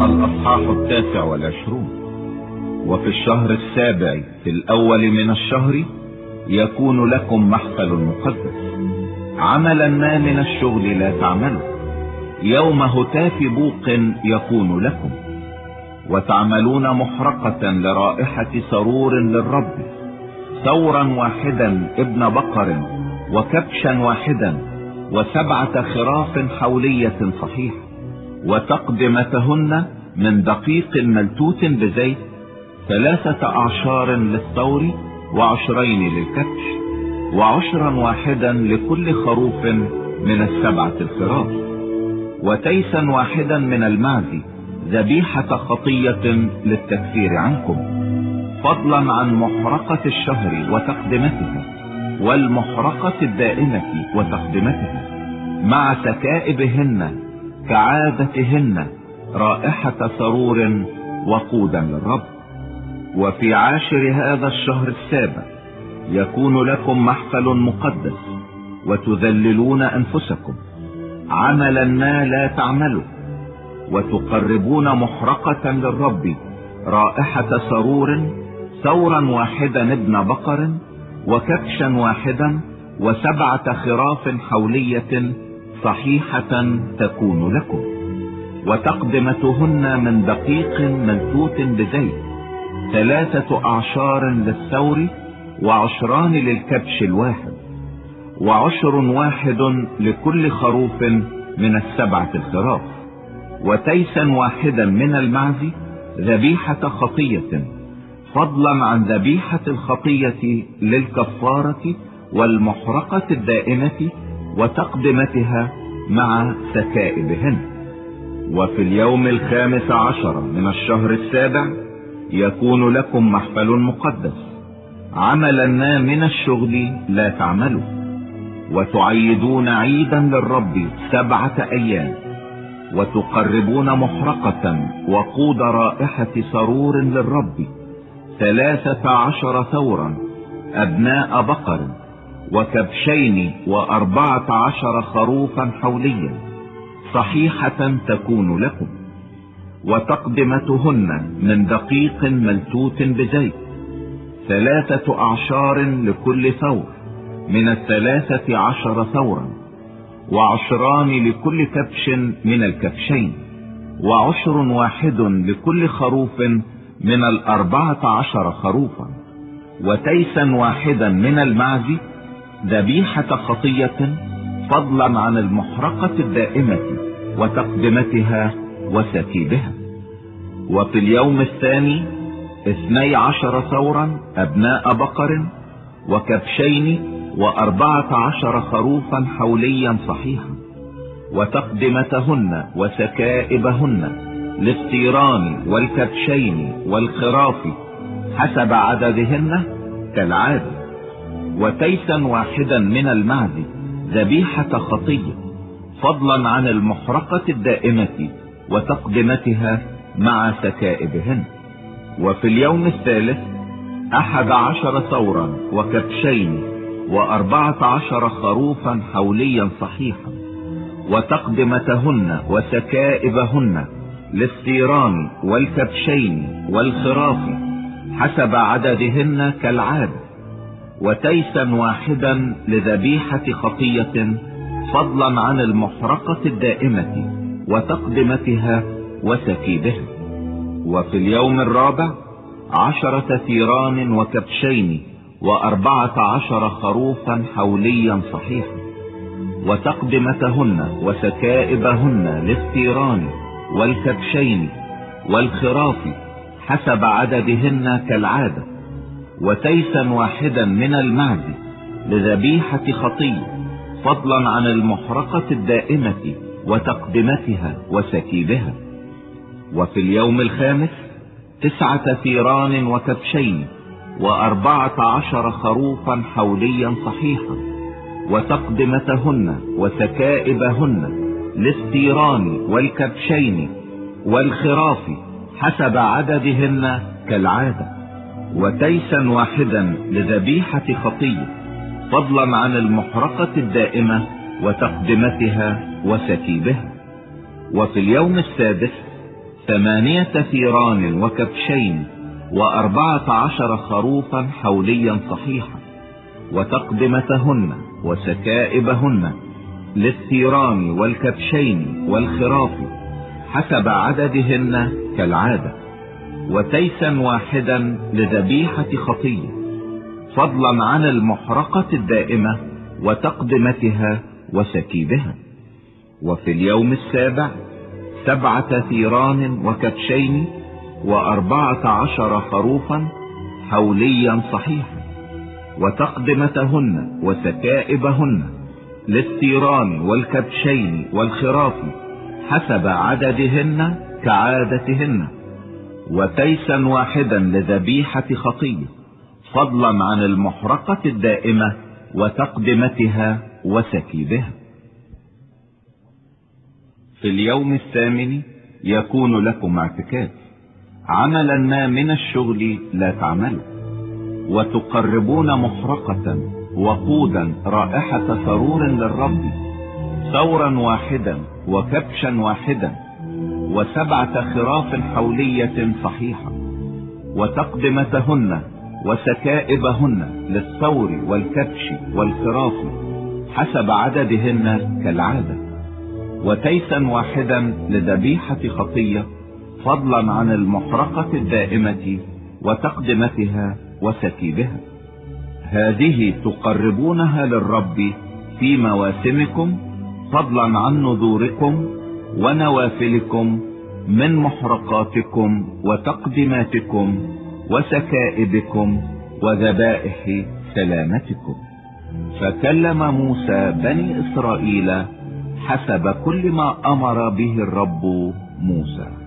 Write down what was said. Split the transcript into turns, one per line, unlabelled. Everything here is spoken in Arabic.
الأصحاح 29. وفي الشهر السابع في الأول من الشهر يكون لكم محفل مقدس، عملا ما من الشغل لا تعملوا، يوم هتاف بوق يكون لكم، وتعملون محرقة لرائحة سرور للرب، ثورا واحدا ابن بقر، وكبشا واحدا، و7 خراف حولية صحيحة، وتقدمتهن من دقيق ملتوت بزيت، 3 أعشار للثور، و20 للكبش، و10 واحدا لكل خروف من 7 الخراف، وتيسا واحدا من المعز، ذبيحة خطية للتكفير عنكم، فضلا عن محرقة الشهر وتقدمتها، والمحرقة الدائمة وتقدمتها، مع سكائبهن كعادتهن، رائحة سرور وقودا للرب. وفي عاشر هذا الشهر السابع يكون لكم محفل مقدس، وتذللون أنفسكم، عملا ما لا تعملوا، وتقربون محرقة للرب، رائحة سرور، ثورا واحدا ابن بقر، وكبشا واحدا، و7 خراف حولية صحيحة تكون لكم، وتقدمتهن من دقيق ملتوت بزيت، 3 أعشار للثور، و20 للكبش الواحد، و10 واحد لكل خروف من 7 الخراف، وتيسا واحدا من المعز، ذبيحة خطية، فضلا عن ذبيحة الخطية للكفارة، والمحرقة الدائمة وتقدمتها مع سكائبهن. وفي اليوم 15 من الشهر السابع يكون لكم محفل مقدس، عملا ما من الشغل لا تعملوا، وتعيدون عيدا للرب 7 أيام، وتقربون محرقة وقود رائحة سرور للرب، 13 ثورا أبناء بقر، وكبشين، و14 خروفا حوليا صحيحة تكون لكم، وتقدمتهن من دقيق ملتوت بزيت، 3 أعشار لكل ثور من 13 ثورا، و10 لكل كبش من الكبشين، و10 واحد لكل خروف من 14 خروفا، وتيسا واحدا من المعز، ذبيحة خطية، فضلا عن المحرقة الدائمة وتقدمتها وسكيبها. وفي اليوم الثاني 12 ثورا أبناء بقر، وكبشين، و14 خروفا حوليا صحيحا، وتقدمتهن وسكائبهن للثيران والكبشين والخراف حسب عددهن كالعادة، وتيسا واحدا من المعز، ذبيحة خطية، فضلا عن المحرقة الدائمة وتقدمتها مع سكائبهن. وفي اليوم الثالث 11 ثورا وكبشين، و14 خروفا حوليا صحيحا، وتقدمتهن وسكائبهن للثيران والكبشين والخراف حسب عددهن كالعادة، وتيسا واحدا لذبيحة خطية، فضلا عن المحرقة الدائمة وتقدمتها وسكيبها. وفي اليوم الرابع 10 ثيران وكبشين، و14 خروفا حوليا صحيحا، وتقدمتهن وسكائبهن للثيران والكبشين والخراف حسب عددهن كالعادة، وتيسا واحدا من المعز لذبيحة خطية، فضلا عن المحرقة الدائمة وتقدمتها وسكيبها. وفي اليوم الخامس 9 ثيران وكبشين، و14 خروفا حوليا صحيحا، وتقدمتهن وسكائبهن للثيران والكبشين والخراف حسب عددهن كالعادة، وتيسا واحدا لذبيحة خطية، فضلا عن المحرقة الدائمة وتقدمتها وسكيبها. وفي اليوم السادس 8 ثيران وكبشين و14 خروفا حوليا صحيحا، وتقدمتهن وسكائبهن للثيران والكبشين والخراف حسب عددهن كالعادة، وتيسا واحدا لذبيحة خطية، فضلا عن المحرقة الدائمة وتقدمتها وسكيبها. وفي اليوم السابع 7 ثيران وكبشين و14 خروفا حوليا صحيحا، وتقدمتهن وسكائبهن للثيران والكبشين والخراف حسب عددهن كعادتهن، وتيسا واحدا لذبيحة خطية، فضلا عن المحرقة الدائمة وتقدمتها وسكيبها. في اليوم الثامن يكون لكم اعتكاف، عملا ما من الشغل لا تعملوا، وتقربون محرقة وقودا رائحة سرور للرب، ثورا واحدا وكبشا واحدا و7 خراف حولية صحيحة، وتقدمتهن وسكائبهن للثور والكبش والخراف حسب عددهن كالعادة، وتيسا واحدا لذبيحة خطية، فضلا عن المحرقة الدائمة وتقدمتها وسكيبها. هذه تقربونها للرب في مواسمكم، فضلا عن نذوركم ونوافلكم من محرقاتكم وتقدماتكم وسكائبكم وذبائح سلامتكم. فكلم موسى بني إسرائيل حسب كل ما أمر به الرب موسى.